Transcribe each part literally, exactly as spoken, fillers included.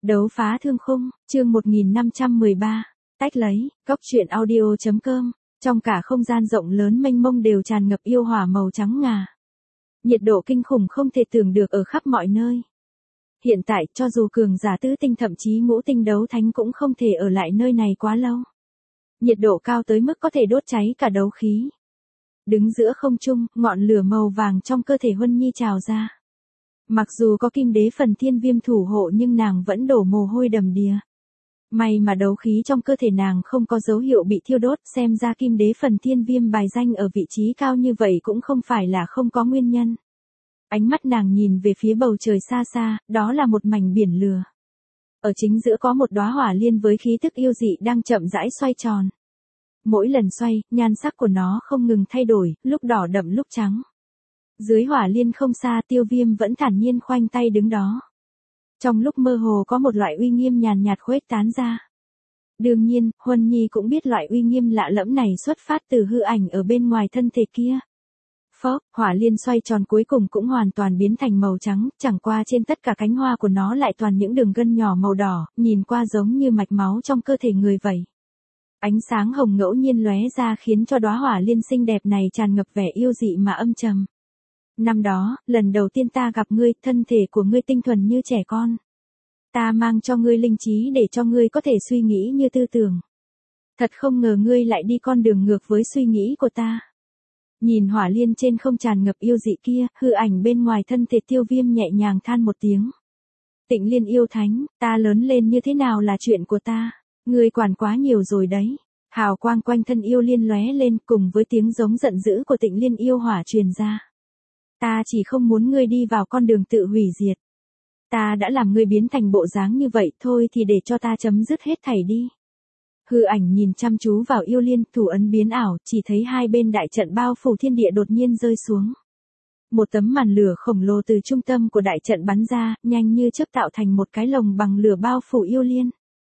Đấu phá thương khung, chương một nghìn năm trăm mười ba, tách lấy, góc truyện audio.com, trong cả không gian rộng lớn mênh mông đều tràn ngập yêu hỏa màu trắng ngà. Nhiệt độ kinh khủng không thể tưởng được ở khắp mọi nơi. Hiện tại, cho dù cường giả tứ tinh thậm chí ngũ tinh đấu thánh cũng không thể ở lại nơi này quá lâu. Nhiệt độ cao tới mức có thể đốt cháy cả đấu khí. Đứng giữa không trung, ngọn lửa màu vàng trong cơ thể Huân Nhi trào ra. Mặc dù có kim đế phần thiên viêm thủ hộ nhưng nàng vẫn đổ mồ hôi đầm đìa. May mà đấu khí trong cơ thể nàng không có dấu hiệu bị thiêu đốt, xem ra kim đế phần thiên viêm bài danh ở vị trí cao như vậy cũng không phải là không có nguyên nhân. Ánh mắt nàng nhìn về phía bầu trời xa xa, đó là một mảnh biển lửa. Ở chính giữa có một đóa hỏa liên với khí tức yêu dị đang chậm rãi xoay tròn. Mỗi lần xoay, nhan sắc của nó không ngừng thay đổi, lúc đỏ đậm lúc trắng. Dưới hỏa liên không xa, Tiêu Viêm vẫn thản nhiên khoanh tay đứng đó. Trong lúc mơ hồ có một loại uy nghiêm nhàn nhạt khuếch tán ra. Đương nhiên, Huân Nhi cũng biết loại uy nghiêm lạ lẫm này xuất phát từ hư ảnh ở bên ngoài thân thể kia. Phốc, hỏa liên xoay tròn cuối cùng cũng hoàn toàn biến thành màu trắng, chẳng qua trên tất cả cánh hoa của nó lại toàn những đường gân nhỏ màu đỏ, nhìn qua giống như mạch máu trong cơ thể người vậy. Ánh sáng hồng ngẫu nhiên lóe ra khiến cho đóa hỏa liên xinh đẹp này tràn ngập vẻ yêu dị mà âm trầm. Năm đó, lần đầu tiên ta gặp ngươi, thân thể của ngươi tinh thuần như trẻ con. Ta mang cho ngươi linh trí để cho ngươi có thể suy nghĩ như tư tưởng. Thật không ngờ ngươi lại đi con đường ngược với suy nghĩ của ta. Nhìn hỏa liên trên không tràn ngập yêu dị kia, hư ảnh bên ngoài thân thể Tiêu Viêm nhẹ nhàng than một tiếng. Tịnh Liên yêu thánh, ta lớn lên như thế nào là chuyện của ta, ngươi quản quá nhiều rồi đấy. Hào quang quanh thân yêu liên lóe lên cùng với tiếng giống giận dữ của Tịnh Liên yêu hỏa truyền ra. Ta chỉ không muốn ngươi đi vào con đường tự hủy diệt. Ta đã làm ngươi biến thành bộ dáng như vậy thôi thì để cho ta chấm dứt hết thảy đi. Hư ảnh nhìn chăm chú vào yêu liên, thủ ấn biến ảo, chỉ thấy hai bên đại trận bao phủ thiên địa đột nhiên rơi xuống. Một tấm màn lửa khổng lồ từ trung tâm của đại trận bắn ra, nhanh như chớp tạo thành một cái lồng bằng lửa bao phủ yêu liên.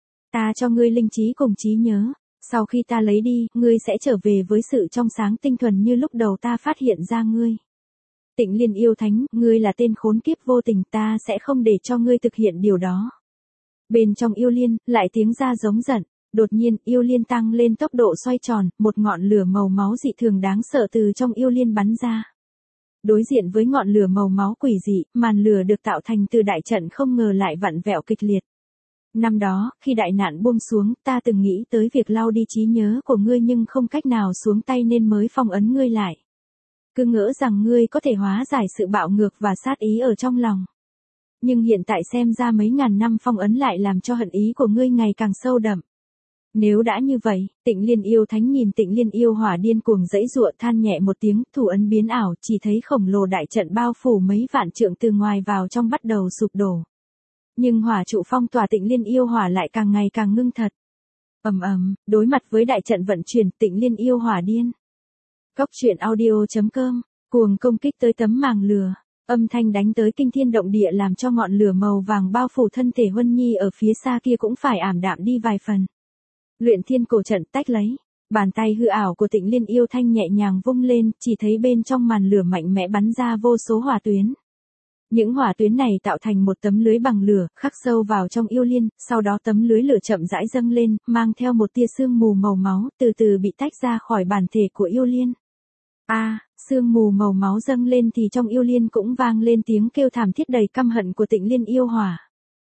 Ta cho ngươi linh trí cùng trí nhớ, sau khi ta lấy đi, ngươi sẽ trở về với sự trong sáng tinh thuần như lúc đầu ta phát hiện ra ngươi. Tịnh Liên yêu thánh, ngươi là tên khốn kiếp vô tình, ta sẽ không để cho ngươi thực hiện điều đó. Bên trong yêu liên, lại tiếng ra giống giận, đột nhiên yêu liên tăng lên tốc độ xoay tròn, một ngọn lửa màu máu dị thường đáng sợ từ trong yêu liên bắn ra. Đối diện với ngọn lửa màu máu quỷ dị, màn lửa được tạo thành từ đại trận không ngờ lại vặn vẹo kịch liệt. Năm đó, khi đại nạn buông xuống, ta từng nghĩ tới việc lau đi trí nhớ của ngươi nhưng không cách nào xuống tay nên mới phong ấn ngươi lại. Cứ ngỡ rằng ngươi có thể hóa giải sự bạo ngược và sát ý ở trong lòng. Nhưng hiện tại xem ra mấy ngàn năm phong ấn lại làm cho hận ý của ngươi ngày càng sâu đậm. Nếu đã như vậy, Tịnh Liên yêu thánh nhìn Tịnh Liên yêu hỏa điên cuồng giãy giụa than nhẹ một tiếng, thủ ấn biến ảo, chỉ thấy khổng lồ đại trận bao phủ mấy vạn trượng từ ngoài vào trong bắt đầu sụp đổ. Nhưng hỏa trụ phong tỏa Tịnh Liên yêu hỏa lại càng ngày càng ngưng thật. Ầm ầm, đối mặt với đại trận vận chuyển, Tịnh Liên yêu hỏa điên. Góc truyện audio.com, cuồng công kích tới tấm màng lửa, âm thanh đánh tới kinh thiên động địa làm cho ngọn lửa màu vàng bao phủ thân thể Huân Nhi ở phía xa kia cũng phải ảm đạm đi vài phần. Luyện thiên cổ trận tách lấy, bàn tay hư ảo của Tịnh Liên yêu thanh nhẹ nhàng vung lên, chỉ thấy bên trong màn lửa mạnh mẽ bắn ra vô số hỏa tuyến. Những hỏa tuyến này tạo thành một tấm lưới bằng lửa, khắc sâu vào trong yêu liên, sau đó tấm lưới lửa chậm rãi dâng lên, mang theo một tia sương mù màu máu, từ từ bị tách ra khỏi bản thể của yêu liên. A, à, sương mù màu máu dâng lên thì trong yêu liên cũng vang lên tiếng kêu thảm thiết đầy căm hận của Tịnh Liên yêu hỏa.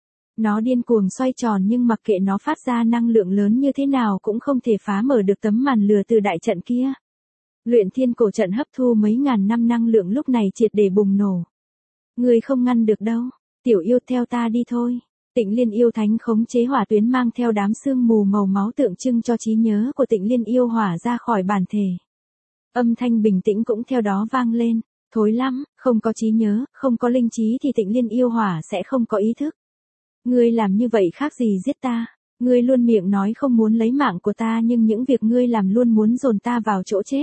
Nó điên cuồng xoay tròn nhưng mặc kệ nó phát ra năng lượng lớn như thế nào cũng không thể phá mở được tấm màn lửa từ đại trận kia. Luyện thiên cổ trận hấp thu mấy ngàn năm năng lượng lúc này triệt để bùng nổ. Ngươi không ngăn được đâu, tiểu yêu theo ta đi thôi. Tịnh Liên yêu thánh khống chế hỏa tuyến mang theo đám sương mù màu máu tượng trưng cho trí nhớ của Tịnh Liên yêu hỏa ra khỏi bản thể. Âm thanh bình tĩnh cũng theo đó vang lên, thối lắm, không có trí nhớ, không có linh trí thì Tịnh Liên yêu hỏa sẽ không có ý thức. Ngươi làm như vậy khác gì giết ta, ngươi luôn miệng nói không muốn lấy mạng của ta nhưng những việc ngươi làm luôn muốn dồn ta vào chỗ chết.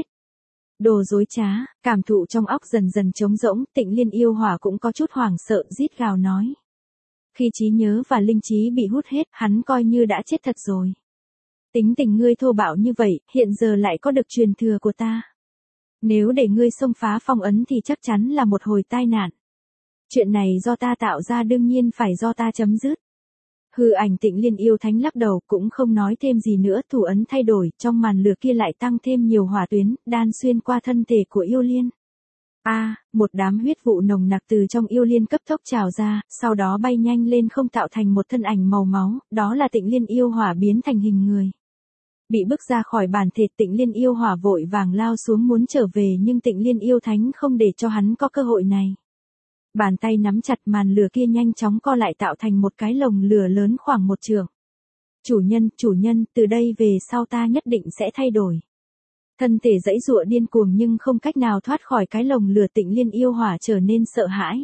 Đồ dối trá, cảm thụ trong óc dần dần trống rỗng, Tịnh Liên yêu hỏa cũng có chút hoảng sợ rít gào nói. Khi trí nhớ và linh trí bị hút hết, hắn coi như đã chết thật rồi. Tính tình ngươi thô bạo như vậy, hiện giờ lại có được truyền thừa của ta. Nếu để ngươi xông phá phong ấn thì chắc chắn là một hồi tai nạn. Chuyện này do ta tạo ra đương nhiên phải do ta chấm dứt. Hư ảnh Tịnh Liên yêu thánh lắc đầu cũng không nói thêm gì nữa, thủ ấn thay đổi, trong màn lửa kia lại tăng thêm nhiều hỏa tuyến, đan xuyên qua thân thể của yêu liên. A, à, một đám huyết vụ nồng nặc từ trong yêu liên cấp tốc trào ra, sau đó bay nhanh lên không tạo thành một thân ảnh màu máu, đó là Tịnh Liên yêu hỏa biến thành hình người. Bị bức ra khỏi bản thể, Tịnh Liên yêu hỏa vội vàng lao xuống muốn trở về, nhưng Tịnh Liên yêu thánh không để cho hắn có cơ hội này. Bàn tay nắm chặt, màn lửa kia nhanh chóng co lại tạo thành một cái lồng lửa lớn khoảng một trượng. Chủ nhân, chủ nhân, từ đây về sau ta nhất định sẽ thay đổi. Thân thể giãy giụa điên cuồng nhưng không cách nào thoát khỏi cái lồng lửa, Tịnh Liên yêu hỏa trở nên sợ hãi.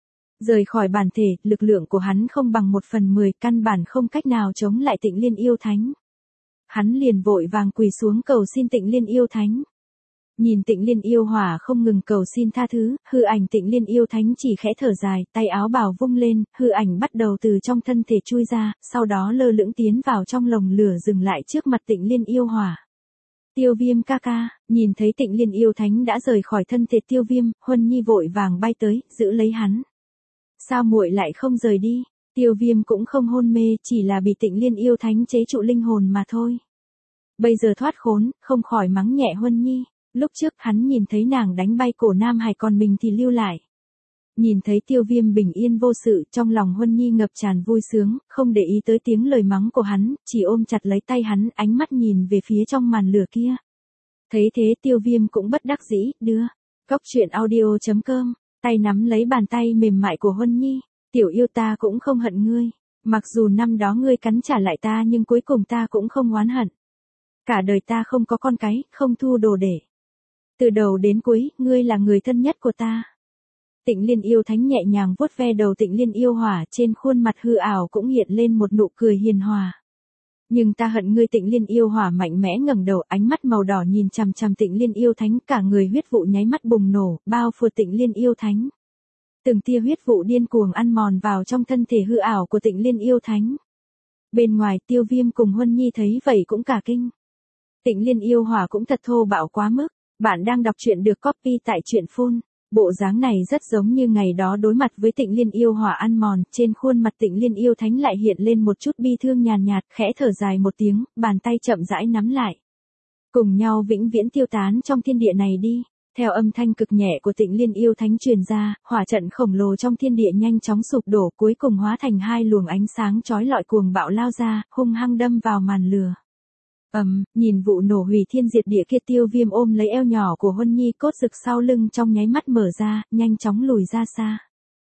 Rời khỏi bản thể, lực lượng của hắn không bằng một phần mười, căn bản không cách nào chống lại Tịnh Liên yêu thánh. Hắn liền vội vàng quỳ xuống cầu xin Tịnh Liên yêu thánh. Nhìn Tịnh Liên yêu hỏa không ngừng cầu xin tha thứ, hư ảnh Tịnh Liên yêu thánh chỉ khẽ thở dài, tay áo bào vung lên, hư ảnh bắt đầu từ trong thân thể chui ra, sau đó lơ lửng tiến vào trong lồng lửa dừng lại trước mặt Tịnh Liên yêu hỏa. Tiêu Viêm ca ca, nhìn thấy Tịnh Liên yêu thánh đã rời khỏi thân thể Tiêu Viêm, Huân Nhi vội vàng bay tới, giữ lấy hắn. Sao muội lại không rời đi? Tiêu Viêm cũng không hôn mê, chỉ là bị Tịnh Liên yêu thánh chế trụ linh hồn mà thôi. Bây giờ thoát khốn, không khỏi mắng nhẹ Huân Nhi. Lúc trước hắn nhìn thấy nàng đánh bay cổ Nam Hải, còn mình thì lưu lại. Nhìn thấy Tiêu Viêm bình yên vô sự, trong lòng Huân Nhi ngập tràn vui sướng, không để ý tới tiếng lời mắng của hắn, chỉ ôm chặt lấy tay hắn, ánh mắt nhìn về phía trong màn lửa kia. Thấy thế Tiêu Viêm cũng bất đắc dĩ, đưa. Cốc truyện audio chấm com, tay nắm lấy bàn tay mềm mại của Huân Nhi. Tiểu yêu, ta cũng không hận ngươi. Mặc dù năm đó ngươi cắn trả lại ta nhưng cuối cùng ta cũng không oán hận. Cả đời ta không có con cái, không thu đồ để. Từ đầu đến cuối, ngươi là người thân nhất của ta. Tịnh Liên yêu thánh nhẹ nhàng vuốt ve đầu Tịnh Liên yêu hỏa, trên khuôn mặt hư ảo cũng hiện lên một nụ cười hiền hòa. Nhưng ta hận ngươi. Tịnh Liên yêu hỏa mạnh mẽ ngẩng đầu, ánh mắt màu đỏ nhìn chằm chằm Tịnh Liên yêu thánh, cả người huyết vụ nháy mắt bùng nổ, bao phủ Tịnh Liên yêu thánh. Từng tia huyết vụ điên cuồng ăn mòn vào trong thân thể hư ảo của Tịnh Liên yêu thánh. Bên ngoài, Tiêu Viêm cùng Huân Nhi thấy vậy cũng cả kinh. Tịnh Liên yêu hỏa cũng thật thô bạo quá mức. Bạn đang đọc truyện được copy tại truyện phun. Bộ dáng này rất giống như ngày đó đối mặt với Tịnh Liên yêu hỏa ăn mòn, trên khuôn mặt Tịnh Liên yêu thánh lại hiện lên một chút bi thương nhàn nhạt, khẽ thở dài một tiếng, bàn tay chậm rãi nắm lại. Cùng nhau vĩnh viễn tiêu tán trong thiên địa này đi. Theo âm thanh cực nhẹ của Tịnh Liên yêu thánh truyền ra, hỏa trận khổng lồ trong thiên địa nhanh chóng sụp đổ, cuối cùng hóa thành hai luồng ánh sáng chói lọi cuồng bạo lao ra, hung hăng đâm vào màn lửa. Ầm, um, nhìn vụ nổ hủy thiên diệt địa kia, Tiêu Viêm ôm lấy eo nhỏ của Huân Nhi, cốt rực sau lưng trong nháy mắt mở ra, nhanh chóng lùi ra xa.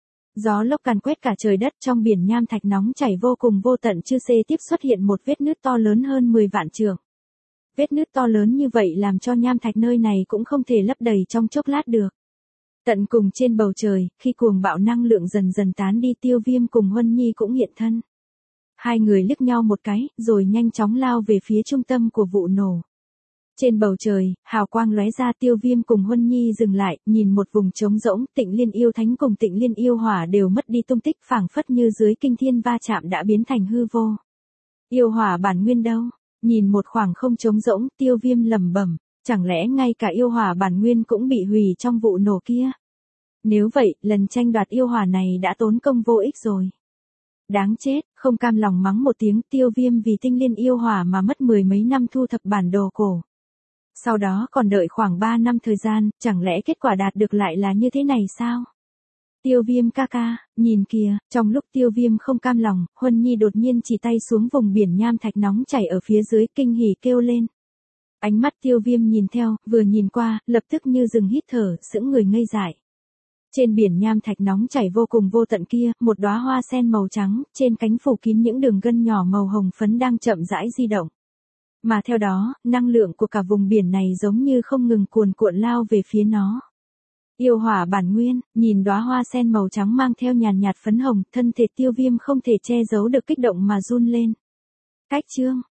Gió lốc càn quét cả trời đất, trong biển nham thạch nóng chảy vô cùng vô tận chư xê tiếp xuất hiện một vết nứt to lớn hơn mười vạn trượng. Vết nứt to lớn như vậy làm cho nham thạch nơi này cũng không thể lấp đầy trong chốc lát được. Tận cùng trên bầu trời, khi cuồng bạo năng lượng dần dần tán đi, Tiêu Viêm cùng Huân Nhi cũng hiện thân. Hai người liếc nhau một cái, rồi nhanh chóng lao về phía trung tâm của vụ nổ. Trên bầu trời, hào quang lóe ra, Tiêu Viêm cùng Huân Nhi dừng lại, nhìn một vùng trống rỗng, Tịnh Liên yêu thánh cùng Tịnh Liên yêu hỏa đều mất đi tung tích, phảng phất như dưới kinh thiên va chạm đã biến thành hư vô. Yêu hỏa bản nguyên đâu? Nhìn một khoảng không trống rỗng, Tiêu Viêm lẩm bẩm, chẳng lẽ ngay cả yêu hỏa bản nguyên cũng bị hủy trong vụ nổ kia? Nếu vậy, lần tranh đoạt yêu hỏa này đã tốn công vô ích rồi. Đáng chết, không cam lòng mắng một tiếng, Tiêu Viêm vì Tinh Liên yêu hỏa mà mất mười mấy năm thu thập bản đồ cổ. Sau đó còn đợi khoảng ba năm thời gian, chẳng lẽ kết quả đạt được lại là như thế này sao? Tiêu Viêm ca ca, nhìn kìa, trong lúc Tiêu Viêm không cam lòng, Huân Nhi đột nhiên chỉ tay xuống vùng biển nham thạch nóng chảy ở phía dưới, kinh hỉ kêu lên. Ánh mắt Tiêu Viêm nhìn theo, vừa nhìn qua, lập tức như dừng hít thở, sững người ngây dại. Trên biển nham thạch nóng chảy vô cùng vô tận kia, một đóa hoa sen màu trắng, trên cánh phủ kín những đường gân nhỏ màu hồng phấn đang chậm rãi di động. Mà theo đó, năng lượng của cả vùng biển này giống như không ngừng cuồn cuộn lao về phía nó. Yêu hỏa bản nguyên, nhìn đóa hoa sen màu trắng mang theo nhàn nhạt phấn hồng, thân thể Tiêu Viêm không thể che giấu được kích động mà run lên. Cách chương,